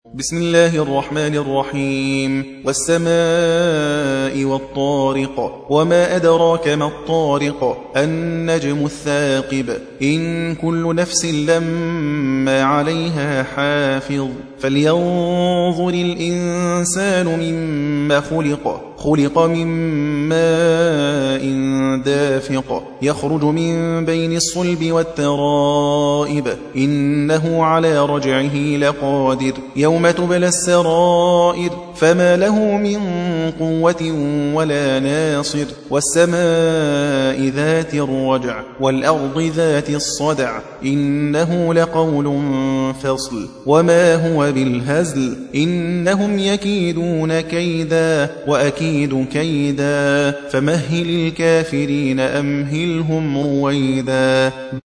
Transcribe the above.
بسم الله الرحمن الرحيم والسماء والطارق وما أدراك ما الطارق النجم الثاقب إن كل نفس لما عليها حافظ فلينظر الإنسان مما خلق من ماء دافق يخرج من بين الصلب والترائب إنه على رجعه لقادر يوم تبلى السرائر فما له من قوة ولا ناصر والسماء ذات الرجع والأرض ذات الصدع إنه لقول فصل وما هو بالهزل إنهم يكيدون كيدا وأكيد كيدا فمهل الكافرين أمهلهم رويدا.